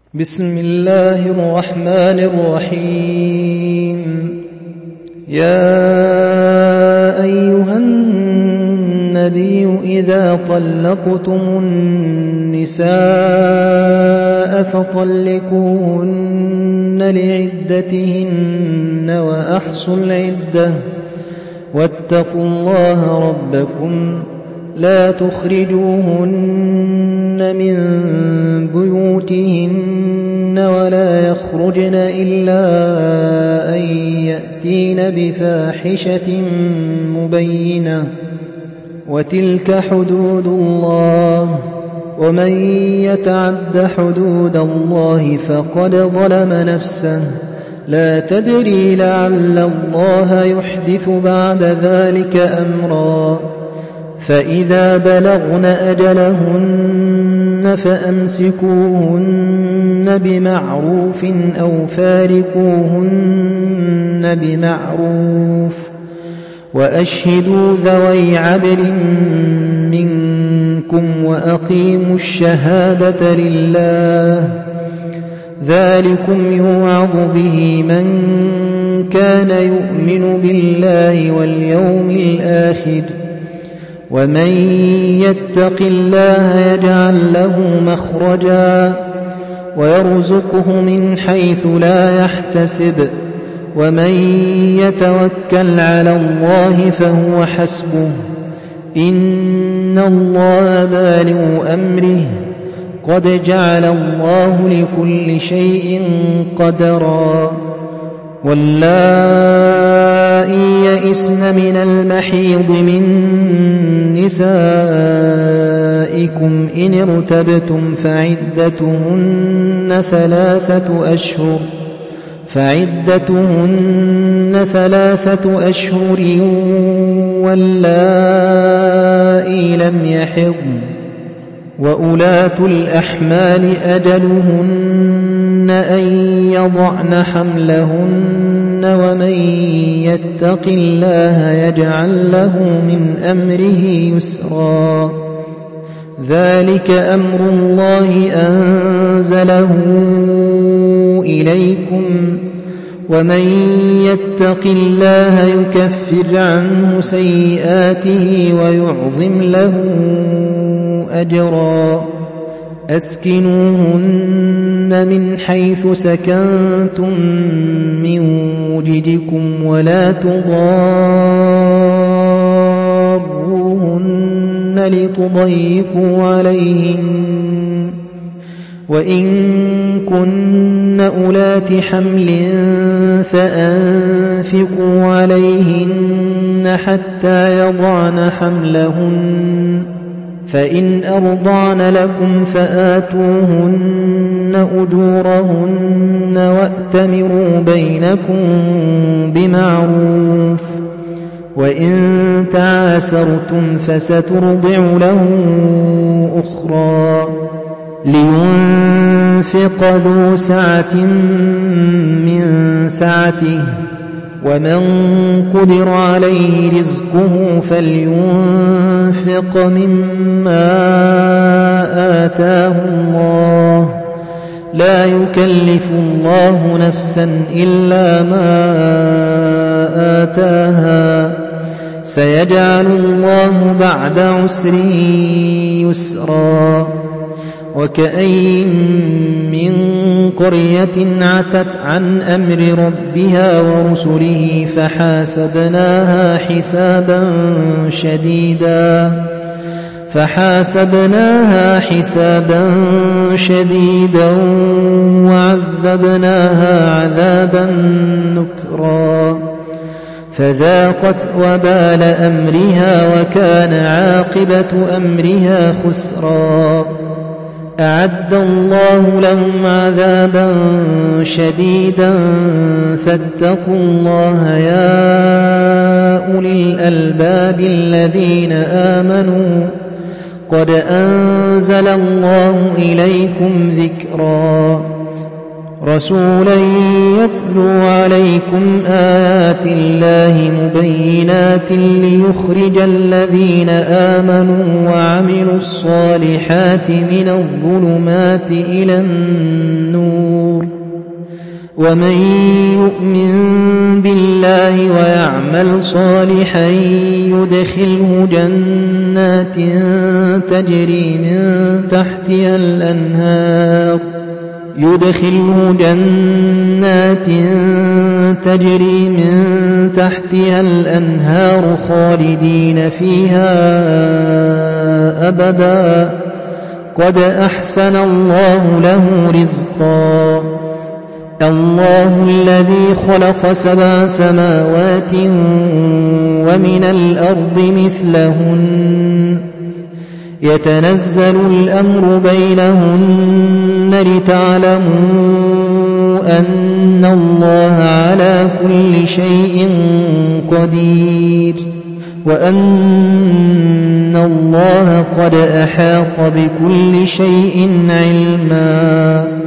بسم الله الرحمن الرحيم. يا أيها النبي إذا طلقتم النساء فطلقوهن لعدتهن وأحصوا العدة واتقوا الله ربكم لا تخرجوهن من بيوتهن ولا يخرجن إلا أن يأتين بفاحشة مبينة وتلك حدود الله ومن يتعد حدود الله فقد ظلم نفسه لا تدري لعل الله يحدث بعد ذلك أمرا فإذا بلغن أجلهن فأمسكوهن بمعروف أو فارقوهن بمعروف وأشهدوا ذوي عدل منكم وأقيموا الشهادة لله ذلكم يوعظ به من كان يؤمن بالله واليوم الآخر ومن يتق الله يجعل له مخرجا ويرزقه من حيث لا يحتسب ومن يتوكل على الله فهو حسبه إن الله بالغ أمره قد جعل الله لكل شيء قدرا واللائي يئسن من المحيض من نسائكم إن ارتبتم فعدتهن ثلاثة أشهر واللائي لم يحضن وأولاة الأحمال أجلهن أن يضعن حملهن ومن يتق الله يجعل له من أمره يسرا ذلك أمر الله أنزله إليكم ومن يتق الله يكفر عنه سيئاته ويعظم له أجرا أسكنوهن من حيث سكنتم من وجدكم ولا تضاروهن لتضيقوا عليهن وإن كن أولات حمل فأنفقوا عليهن حتى يضعن حملهن فإن أرضعن لكم فآتوهن أجورهن وأتمروا بينكم بمعروف وإن تعاسرتم فسترضع له أخرى لينفق ذو سعة من سعته ومن قدر عليه رزقه فلينفق مما آتاه الله لا يكلف الله نفسا إلا ما آتاها سيجعل الله بعد عسر يسرا وكأين من قرية عتت عن أمر ربها ورسله فحاسبناها حسابا شديدا وعذبناها عذابا نكرا فذاقت وبال أمرها وكان عاقبة أمرها خسرا أعد الله لهم عذابا شديدا فاتقوا الله يا أولي الألباب الذين آمنوا قد أنزل الله إليكم ذكرا رسولا يتلو عليكم آيات الله مبينات ليخرج الذين آمنوا وعملوا الصالحات من الظلمات إلى النور ومن يؤمن بالله ويعمل صالحا يدخله جنات تجري من تحتها الأنهار خالدين فيها أبدا قد أحسن الله له رزقا الله الذي خلق 7 سماوات ومن الأرض مثلهن يتنزل الأمر بينهن لتعلموا أن الله على كل شيء قدير وأن الله قد أحاط بكل شيء علما